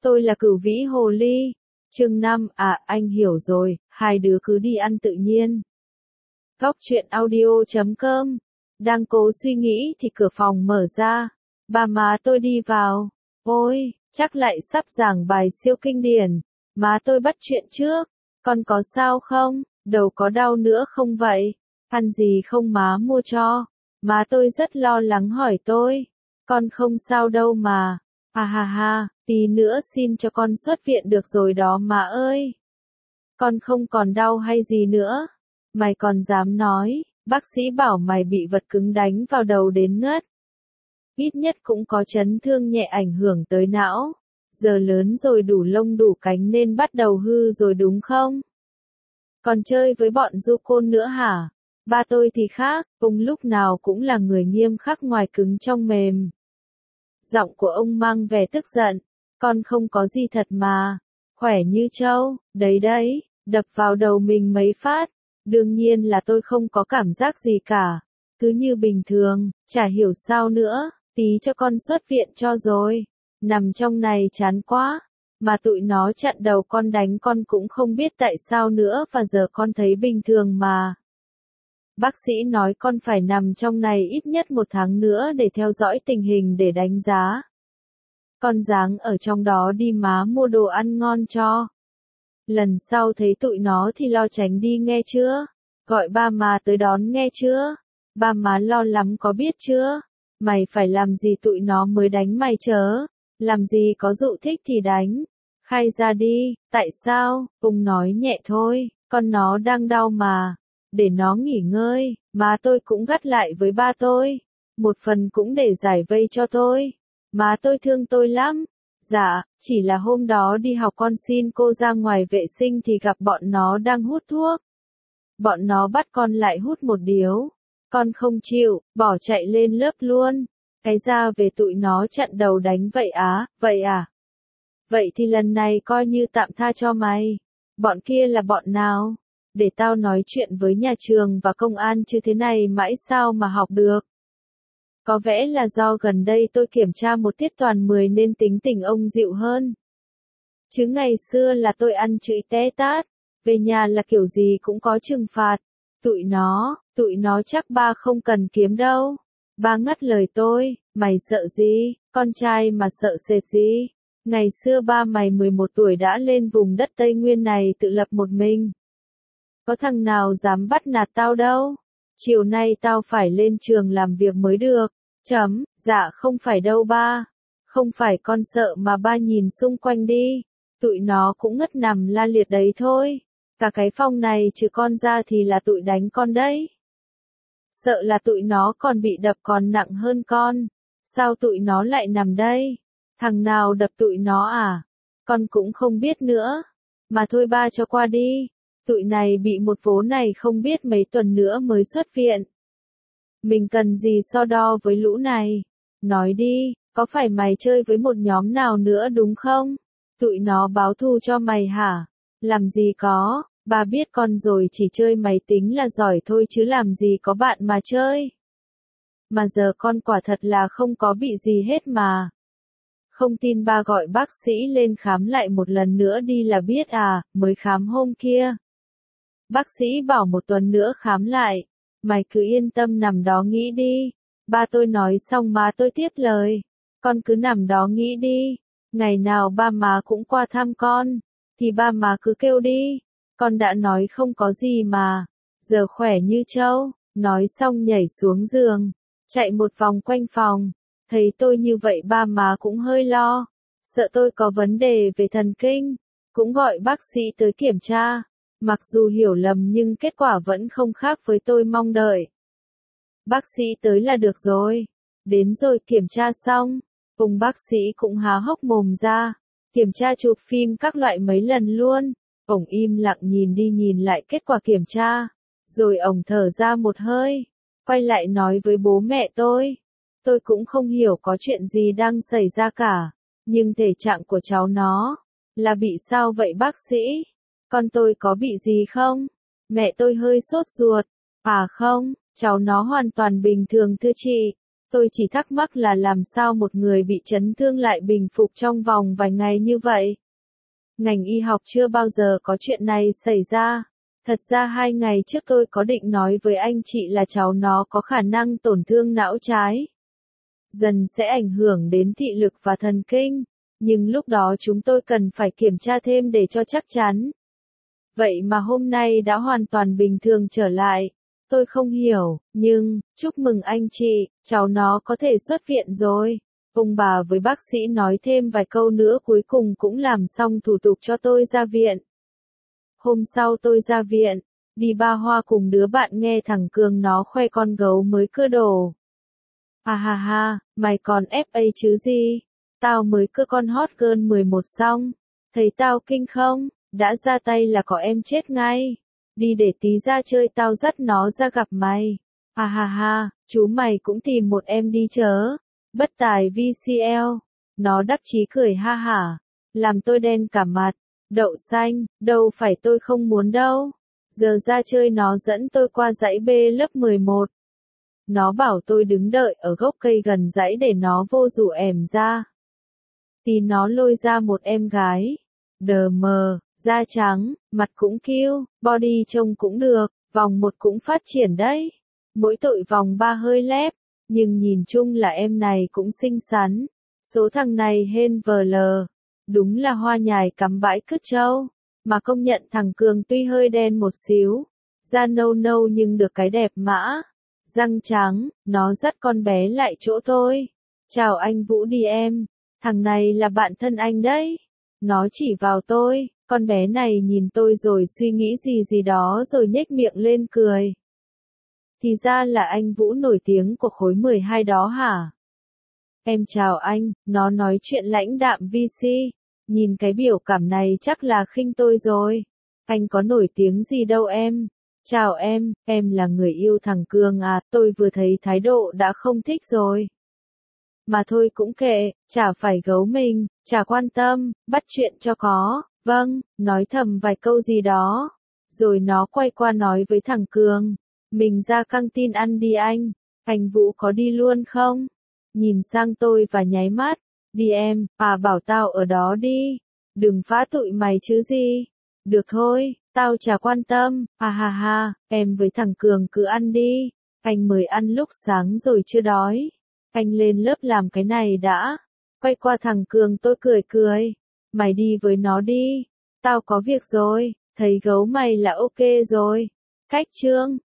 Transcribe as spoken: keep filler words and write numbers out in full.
tôi là Cửu Vĩ Hồ Ly. Chương năm, à, anh hiểu rồi, hai đứa cứ đi ăn tự nhiên. Góc truyện audio chấm com. Đang cố suy nghĩ thì cửa phòng mở ra. Ba má tôi đi vào. Ôi, chắc lại sắp giảng bài siêu kinh điển. Má tôi bắt chuyện trước. Con có sao không? Đầu có đau nữa không vậy? Ăn gì không má mua cho? Má tôi rất lo lắng hỏi tôi. Con không sao đâu mà. À ha ha, tí nữa xin cho con xuất viện được rồi đó má ơi. Con không còn đau hay gì nữa. Mày còn dám nói, bác sĩ bảo mày bị vật cứng đánh vào đầu đến ngất. Ít nhất cũng có chấn thương nhẹ ảnh hưởng tới não. Giờ lớn rồi đủ lông đủ cánh nên bắt đầu hư rồi đúng không? Còn chơi với bọn du côn nữa hả? Ba tôi thì khác, ông lúc nào cũng là người nghiêm khắc ngoài cứng trong mềm. Giọng của ông mang vẻ tức giận. Con không có gì thật mà. Khỏe như trâu, đấy đấy, đập vào đầu mình mấy phát. Đương nhiên là tôi không có cảm giác gì cả. Cứ như bình thường, chả hiểu sao nữa, tí cho con xuất viện cho rồi. Nằm trong này chán quá. Mà tụi nó chặn đầu con đánh con cũng không biết tại sao nữa và giờ con thấy bình thường mà. Bác sĩ nói con phải nằm trong này ít nhất một tháng nữa để theo dõi tình hình để đánh giá. Con ráng ở trong đó đi má mua đồ ăn ngon cho. Lần sau thấy tụi nó thì lo tránh đi nghe chưa? Gọi ba má tới đón nghe chưa? Ba má lo lắm có biết chưa? Mày phải làm gì tụi nó mới đánh mày chớ? Làm gì có dụ thích thì đánh. Khai ra đi, tại sao? Ông nói nhẹ thôi, con nó đang đau mà. Để nó nghỉ ngơi, má tôi cũng gắt lại với ba tôi. Một phần cũng để giải vây cho tôi. Má tôi thương tôi lắm. Dạ, chỉ là hôm đó đi học con xin cô ra ngoài vệ sinh thì gặp bọn nó đang hút thuốc. Bọn nó bắt con lại hút một điếu. Con không chịu, bỏ chạy lên lớp luôn. Cái ra về tụi nó chặn đầu đánh vậy á, vậy à? Vậy thì lần này coi như tạm tha cho mày. Bọn kia là bọn nào? Để tao nói chuyện với nhà trường và công an chứ thế này mãi sao mà học được. Có vẻ là do gần đây tôi kiểm tra một tiết toàn mười nên tính tình ông dịu hơn. Chứ ngày xưa là tôi ăn chửi té tát, về nhà là kiểu gì cũng có trừng phạt. Tụi nó, tụi nó chắc ba không cần kiếm đâu. Ba ngắt lời tôi, mày sợ gì, con trai mà sợ sệt gì. Ngày xưa ba mày mười một tuổi đã lên vùng đất Tây Nguyên này tự lập một mình. Có thằng nào dám bắt nạt tao đâu. Chiều nay tao phải lên trường làm việc mới được. Chấm, dạ không phải đâu ba. Không phải con sợ mà ba nhìn xung quanh đi. Tụi nó cũng ngất nằm la liệt đấy thôi. Cả cái phòng này trừ con ra thì là tụi đánh con đấy. Sợ là tụi nó còn bị đập còn nặng hơn con. Sao tụi nó lại nằm đây? Thằng nào đập tụi nó à? Con cũng không biết nữa. Mà thôi ba cho qua đi. Tụi này bị một vố này không biết mấy tuần nữa mới xuất viện. Mình cần gì so đo với lũ này? Nói đi, có phải mày chơi với một nhóm nào nữa đúng không? Tụi nó báo thù cho mày hả? Làm gì có, ba biết con rồi chỉ chơi máy tính là giỏi thôi chứ làm gì có bạn mà chơi. Mà giờ con quả thật là không có bị gì hết mà. Không tin ba gọi bác sĩ lên khám lại một lần nữa đi là biết à, mới khám hôm kia. Bác sĩ bảo một tuần nữa khám lại. Mày cứ yên tâm nằm đó nghĩ đi. Ba tôi nói xong má tôi tiếp lời. Con cứ nằm đó nghĩ đi. Ngày nào ba má cũng qua thăm con. Thì ba má cứ kêu đi. Con đã nói không có gì mà. Giờ khỏe như trâu. Nói xong nhảy xuống giường. Chạy một vòng quanh phòng. Thấy tôi như vậy ba má cũng hơi lo. Sợ tôi có vấn đề về thần kinh. Cũng gọi bác sĩ tới kiểm tra. Mặc dù hiểu lầm nhưng kết quả vẫn không khác với tôi mong đợi. Bác sĩ tới là được rồi. Đến rồi kiểm tra xong. Ông bác sĩ cũng há hốc mồm ra. Kiểm tra chụp phim các loại mấy lần luôn. Ông im lặng nhìn đi nhìn lại kết quả kiểm tra. Rồi ông thở ra một hơi. Quay lại nói với bố mẹ tôi. Tôi cũng không hiểu có chuyện gì đang xảy ra cả. Nhưng thể trạng của cháu nó là bị sao vậy bác sĩ? Con tôi có bị gì không? Mẹ tôi hơi sốt ruột. À không, cháu nó hoàn toàn bình thường thưa chị. Tôi chỉ thắc mắc là làm sao một người bị chấn thương lại bình phục trong vòng vài ngày như vậy. Ngành y học chưa bao giờ có chuyện này xảy ra. Thật ra hai ngày trước tôi có định nói với anh chị là cháu nó có khả năng tổn thương não trái. Dần sẽ ảnh hưởng đến thị lực và thần kinh. Nhưng lúc đó chúng tôi cần phải kiểm tra thêm để cho chắc chắn. Vậy mà hôm nay đã hoàn toàn bình thường trở lại. Tôi không hiểu, nhưng, chúc mừng anh chị, cháu nó có thể xuất viện rồi. Ông bà với bác sĩ nói thêm vài câu nữa cuối cùng cũng làm xong thủ tục cho tôi ra viện. Hôm sau tôi ra viện, đi Ba Hoa cùng đứa bạn nghe thằng Cường nó khoe con gấu mới cưa đồ. À ha ha, mày còn ép a chứ gì? Tao mới cưa con hot girl mười một xong. Thấy tao kinh không? Đã ra tay là có em chết ngay. Đi để tí ra chơi tao dắt nó ra gặp mày. À ha ha, chú mày cũng tìm một em đi chớ. Bất tài vê xê lờ. Nó đắc chí cười ha hả. Làm tôi đen cả mặt. Đậu xanh, đâu phải tôi không muốn đâu. Giờ ra chơi nó dẫn tôi qua dãy B lớp mười một. Nó bảo tôi đứng đợi ở gốc cây gần dãy để nó vô rủ ẻm ra. Thì nó lôi ra một em gái. Đờ mờ, da trắng, mặt cũng cute, body trông cũng được, vòng một cũng phát triển đấy. Mỗi tội vòng ba hơi lép, nhưng nhìn chung là em này cũng xinh xắn. Số thằng này hên vờ lờ. Đúng là hoa nhài cắm bãi cứt trâu. Mà công nhận thằng Cường tuy hơi đen một xíu. Da nâu nâu nhưng được cái đẹp mã. Răng trắng, nó dắt con bé lại chỗ tôi. Chào anh Vũ đi em. Thằng này là bạn thân anh đấy. Nó chỉ vào tôi, con bé này nhìn tôi rồi suy nghĩ gì gì đó rồi nhếch miệng lên cười. Thì ra là anh Vũ nổi tiếng của khối mười hai đó hả? Em chào anh, nó nói chuyện lãnh đạm vê xê. Nhìn cái biểu cảm này chắc là khinh tôi rồi. Anh có nổi tiếng gì đâu em. Chào em, em là người yêu thằng Cường à, tôi vừa thấy thái độ đã không thích rồi. Mà thôi cũng kệ, chả phải gấu mình, chả quan tâm, bắt chuyện cho có, vâng, nói thầm vài câu gì đó. Rồi nó quay qua nói với thằng Cường, mình ra căng tin ăn đi anh, anh Vũ có đi luôn không? Nhìn sang tôi và nháy mắt, đi em, à bảo tao ở đó đi, đừng phá tụi mày chứ gì. Được thôi, tao chả quan tâm, ha ha ha, em với thằng Cường cứ ăn đi, anh mới ăn lúc sáng rồi chưa đói. Anh lên lớp làm cái này đã. Quay qua thằng Cường tôi cười cười. Mày đi với nó đi. Tao có việc rồi. Thấy gấu mày là ok rồi. Cách chương.